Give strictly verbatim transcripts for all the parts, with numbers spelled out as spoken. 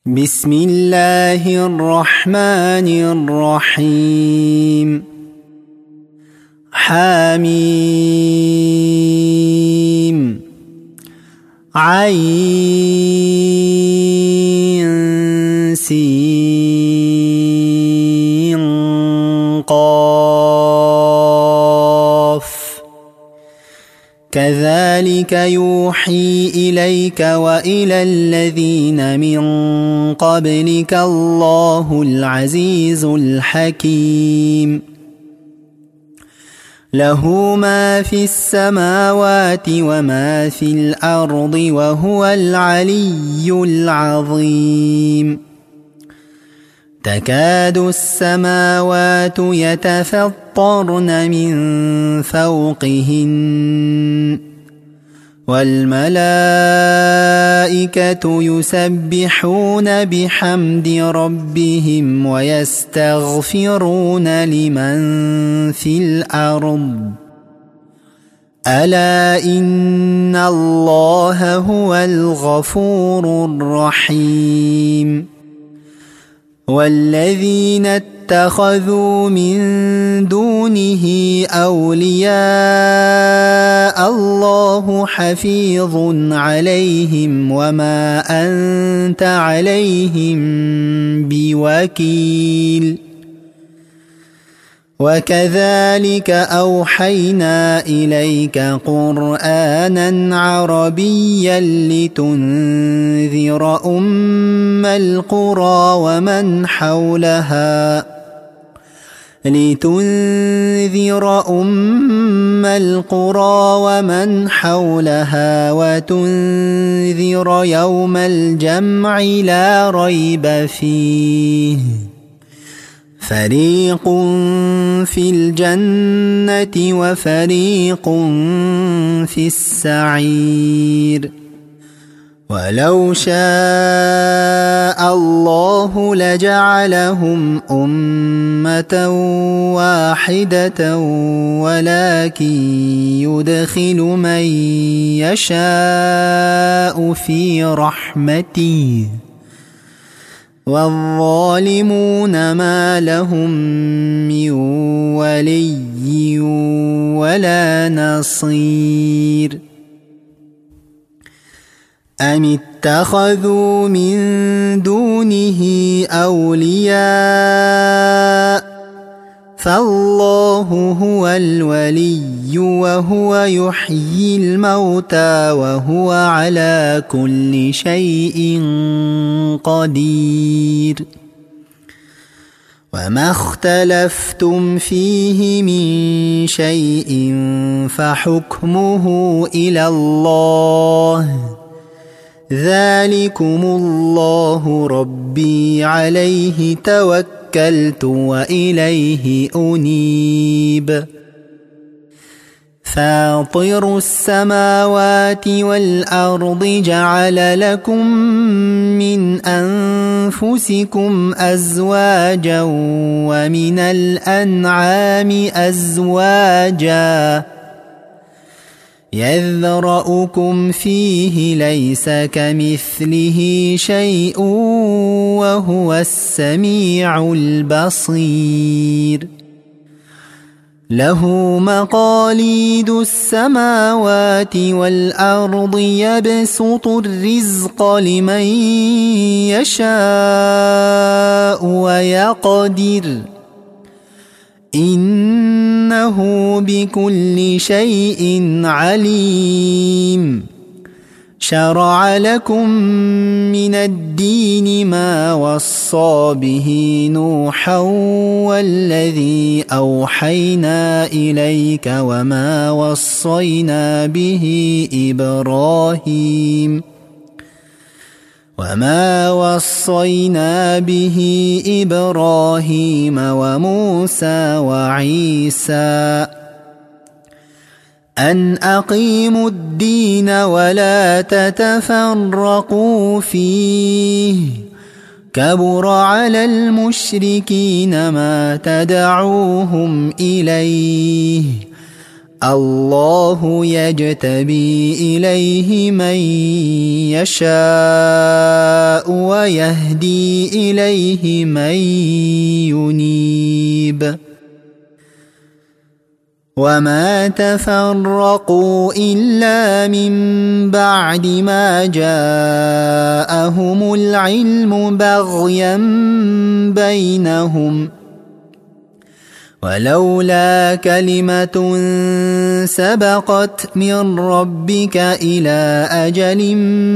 بسم الله الرحمن الرحيم حميم عين سين قاف كذلك يوحي إليك وإلى الذين من قبلك الله العزيز الحكيم له ما في السماوات وما في الأرض وهو العلي العظيم تكاد السماوات يتفطرن من فوقهن والملائكة يسبحون بحمد ربهم ويستغفرون لمن في الأرض ألا إن الله هو الغفور الرحيم والذين اتخذوا من دونه أولياء الله حفيظ عليهم وما أنت عليهم بوكيل وكذلك أوحينا إليك قرآنا عربيا لتنذر أم القرى ومن حولها لتنذر أم القرى ومن حولها وتنذر يوم الجمع لا ريب فيه فريق في الجنة وفريق في السعير ولو شاء الله لجعلهم أمة واحدة ولكن يدخل من يشاء في رحمته والظالمون ما لهم من ولي ولا نصير أم اتخذوا من دونه أولياء فالله هو الولي وهو يحيي الموتى وهو على كل شيء قدير وما اختلفتم فيه من شيء فحكمه إلى الله ذلكم الله ربي عليه توكلت وإليه أنيب فاطر السماوات والأرض جعل لكم من أنفسكم أزواجا ومن الأنعام أزواجا يذرأكم فيه ليس كمثله شيء وهو السميع البصير له مقاليد السماوات والأرض يبسط الرزق لمن يشاء ويقدر إنه بكل شيء عليم شرع لكم من الدين ما وصى به نوحا والذي أوحينا إليك وما وصينا به إبراهيم وما وصينا به إبراهيم وموسى وعيسى أن أقيموا الدين ولا تتفرقوا فيه كبر على المشركين ما تدعوهم إليه الله يجتبي إليه من يشاء ويهدي إليه من ينيب وما تفرقوا إلا من بعد ما جاءهم العلم بغيا بينهم ولولا كلمة سبقت من ربك إلى أجل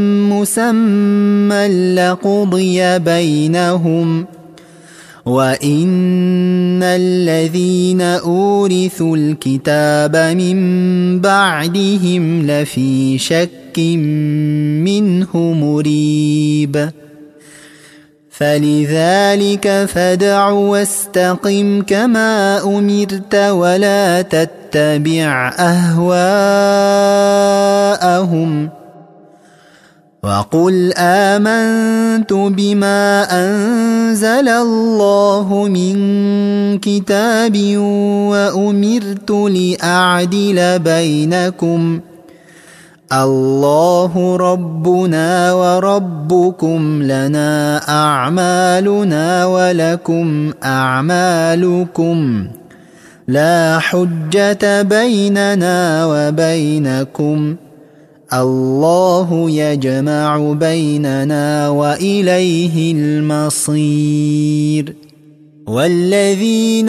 مسمى لقضي بينهم وإن الذين أورثوا الكتاب من بعدهم لفي شك منه مريب فلذلك فادع واستقم كما أمرت ولا تتبع أهواءهم وقل آمنت بما أنزل الله من كتاب وأمرت لأعدل بينكم الله ربنا وربكم لنا أعمالنا ولكم أعمالكم لا حجة بيننا وبينكم الله يجمع بيننا وإليه المصير والذين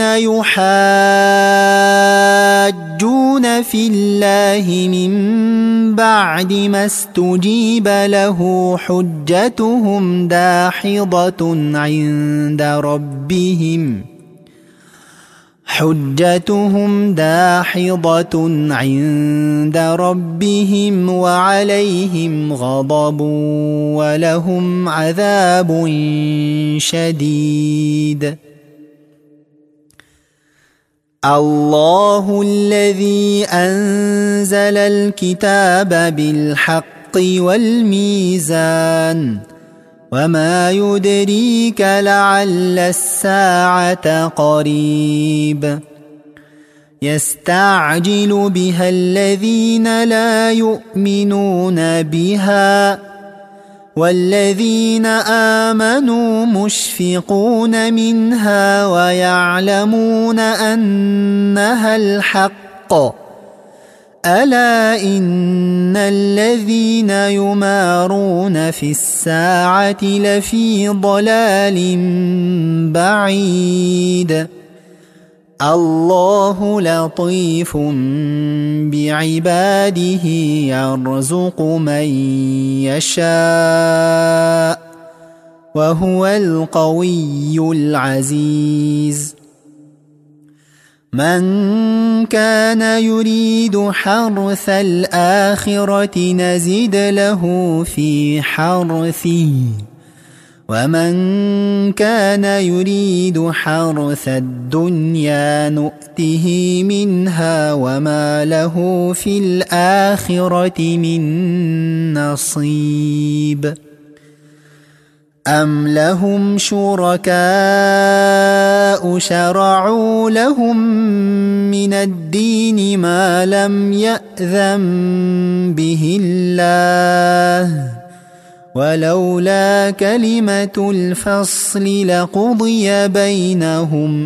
يحاجون في الله من بعد ما استجيب له حجتهم داحضة عند ربهم حجتهم داحضة عند ربهم وعليهم غضب ولهم عذاب شديد الله الذي أنزل الكتاب بالحق والميزان وما يدريك لعل الساعة قريب يستعجل بها الذين لا يؤمنون بها والذين آمنوا مشفقون منها ويعلمون أنها الحق ألا إن الذين يمارون في الساعة لفي ضلال بعيد الله لطيف بعباده يرزق من يشاء وهو القوي العزيز من كان يريد حرث الآخرة نزد له في حرثه ومن كان يريد حرث الدنيا نؤته منها وما له في الآخرة من نصيب أم لهم شركاء شرعوا لهم من الدين ما لم يأذن به الله ولولا كلمة الفصل لقضي بينهم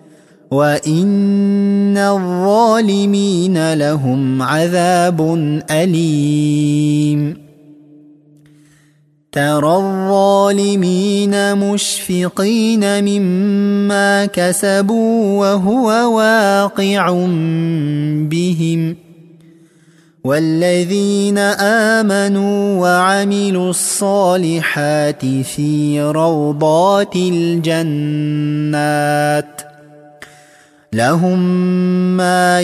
وإن الظالمين لهم عذاب أليم ترى الظالمين مشفقين مما كسبوا وهو واقع بهم والذين آمنوا وعملوا الصالحات في روضات الجنات لهم ما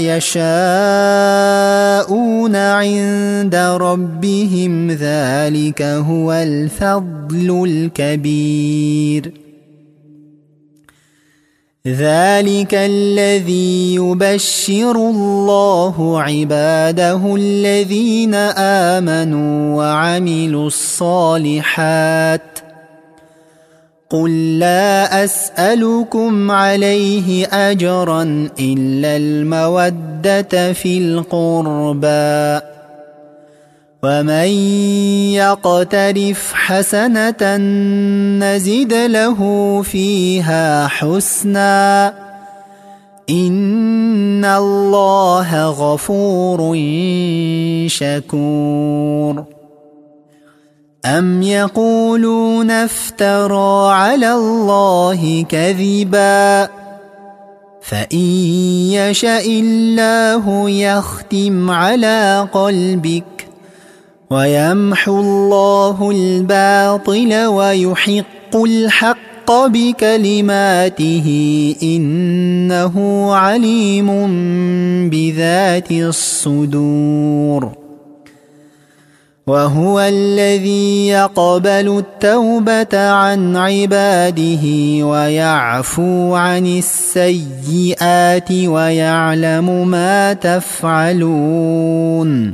يشاءون عند ربهم ذلك هو الفضل الكبير ذلك الذي يبشر الله عباده الذين آمنوا وعملوا الصالحات قل لا أسألكم عليه أجرا إلا المودة في القربى ومن يقترف حسنة نزد له فيها حسنا إن الله غفور شكور أم يقولون افترى على الله كذبا فإن يشأ الله يختم على قلبك ويمحو الله الباطل ويحق الحق بكلماته إنه عليم بذات الصدور وهو الذي يقبل التوبة عن عباده ويعفو عن السيئات ويعلم ما تفعلون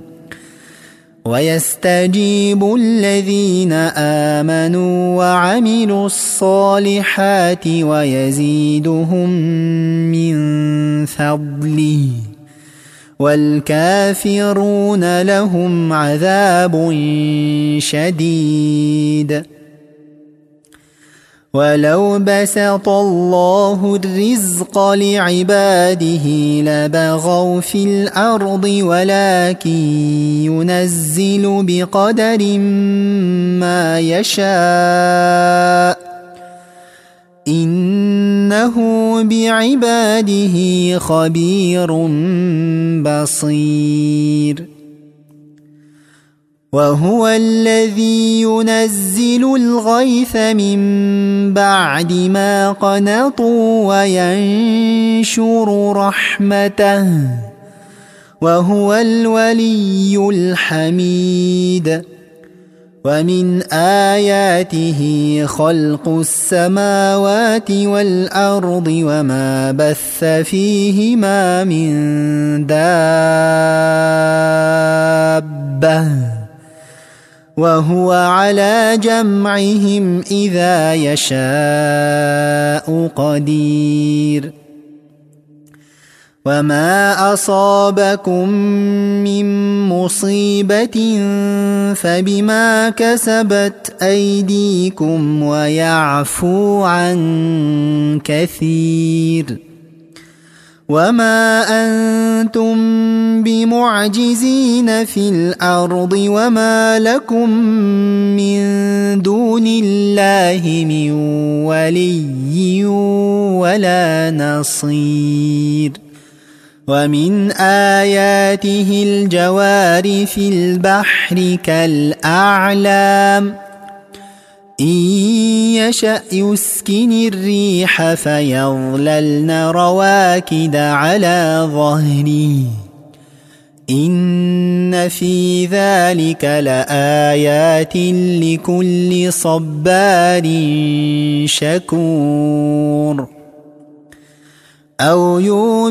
ويستجيب الذين آمنوا وعملوا الصالحات ويزيدهم من فضله والكافرون لهم عذاب شديد ولو بسط الله الرزق لعباده لبغوا في الأرض ولكن ينزل بقدر ما يشاء إنه بعباده خبير بصير وهو الذي ينزل الغيث من بعد ما قنطوا وينشر رحمته وهو الولي الحميد ومن آياته خلق السماوات والأرض وما بث فيهما من دابة وهو على جمعهم إذا يشاء قدير وما أصابكم من مصيبة فبما كسبت أيديكم ويعفو عن كثير وما أنتم بمعجزين في الأرض وما لكم من دون الله من ولي ولا نصير ومن آياته الجوار في البحر كالأعلام إن يشأ يسكن الريح فيظللن رواكد على ظهره إن في ذلك لآيات لكل صبار شكور أو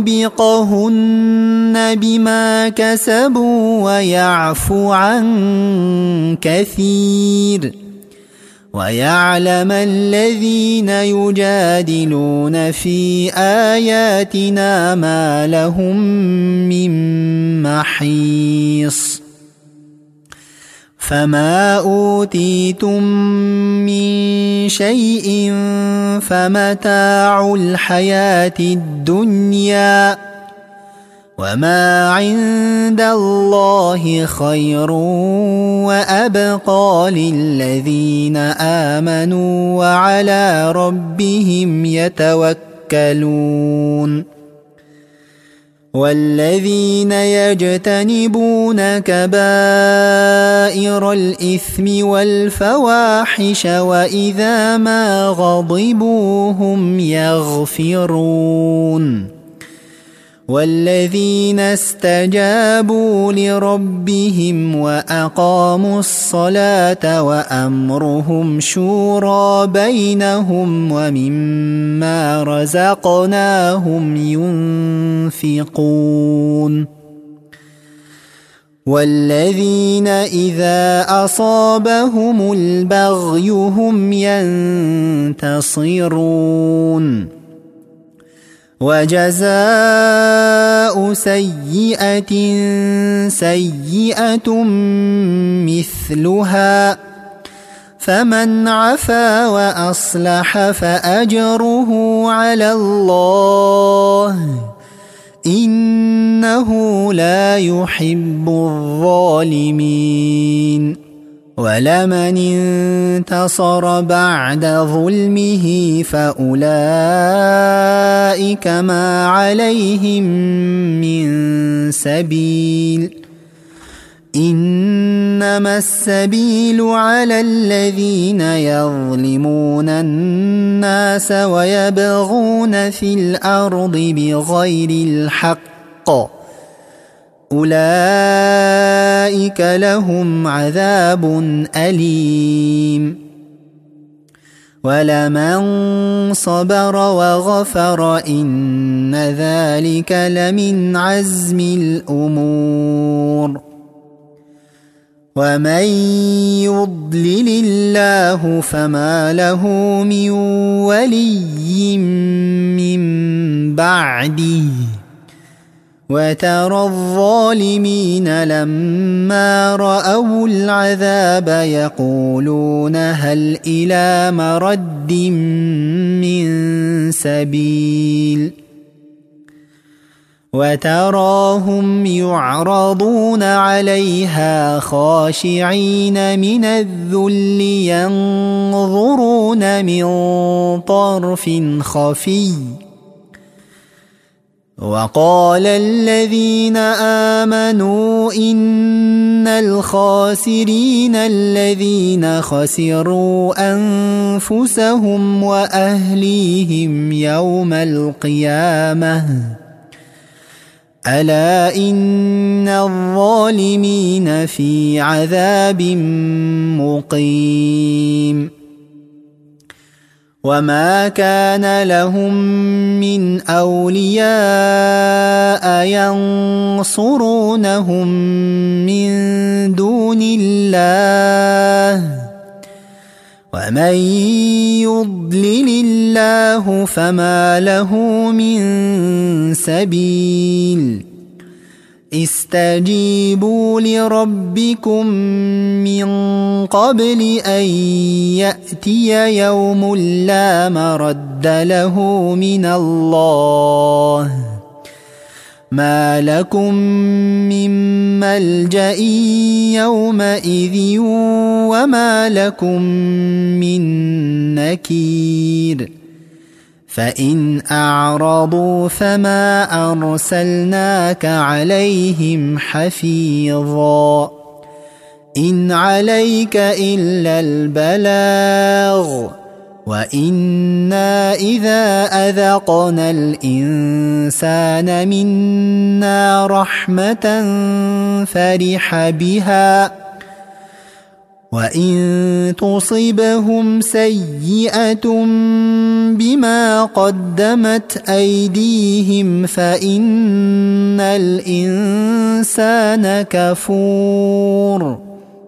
يوبقهن بما كسبوا ويعفو عن كثير ويعلم الذين يجادلون في آياتنا ما لهم من محيص فما أوتيتم من شيء فمتاع الحياة الدنيا وما عند الله خير وأبقى للذين آمنوا وعلى ربهم يتوكلون والذين يجتنبون كبائر الإثم والفواحش وإذا ما غضبوا هم يغفرون والذين استجابوا لربهم وأقاموا الصلاة وأمرهم شورى بينهم ومما رزقناهم ينفقون والذين إذا أصابهم البغي هم ينتصرون وجزاء سيئة سيئة مثلها فمن عفا وأصلح فأجره على الله إنه لا يحب الظالمين ولمن انتصر بعد ظلمه فأولئك ما عليهم من سبيل إنما السبيل على الذين يظلمون الناس ويبغون في الأرض بغير الحق أولئك لهم عذاب أليم ولمن صبر وغفر إن ذلك لمن عزم الأمور ومن يضلل الله فما له من ولي من بعده وترى الظالمين لما رأوا العذاب يقولون هل إلى مرد من سبيل وتراهم يعرضون عليها خاشعين من الذل ينظرون من طرف خفي وقال الذين آمنوا إن الخاسرين الذين خسروا أنفسهم وأهليهم يوم القيامة ألا إن الظالمين في عذاب مقيم وما كان لهم من أولياء ينصرونهم من دون الله ومن يضلل الله فما له من سبيل استجيبوا لربكم من قبل أن يأتي يوم لا مرد له من الله ما لكم من ملجأ يومئذ وما لكم من نكير فإن أعرضوا فما أرسلناك عليهم حفيظا إن عليك إلا البلاغ وإنا إذا أذقنا الإنسان منا رحمة فرح بها وإن تصبهم سيئة بما قدمت أيديهم فإن الإنسان كفور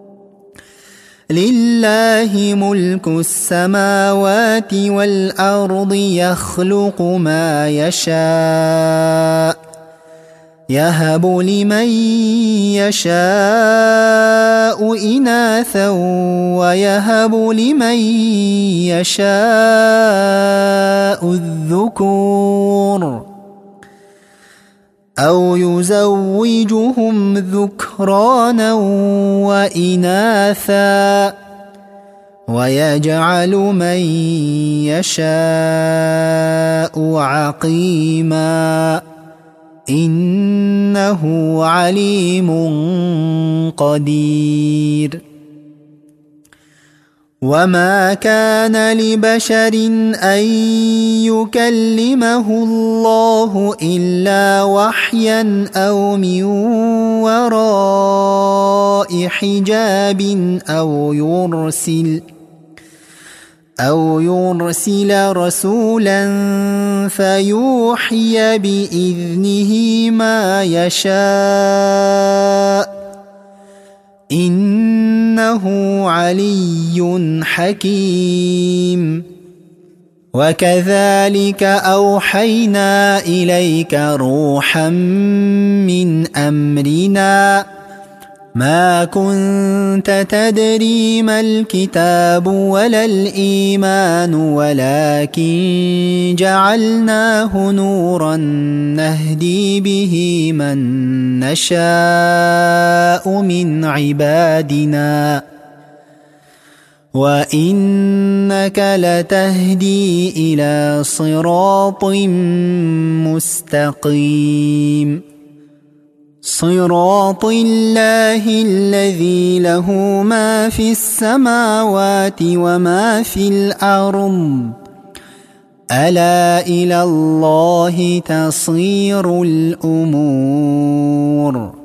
لله ملك السماوات والأرض يخلق ما يشاء يهب لمن يشاء إناثا ويهب لمن يشاء الذكور أو يزوجهم ذكرانا وإناثا ويجعل من يشاء عقيما إنه عليم قدير وما كان لبشر أن يكلمه الله إلا وحيا أو من وراء حجاب أو يرسل أو يرسل رسولا فيوحي بإذنه ما يشاء إنه علي حكيم. وكذلك أوحينا إليك روحا من أمرنا ما كنت تدري ما الكتاب ولا الإيمان ولكن جعلناه نورا نهدي به من نشاء من عبادنا وإنك لتهدي إلى صراط مستقيم صراط الله الذي له ما في السماوات وما في الأرض ألا إلى الله تصير الأمور.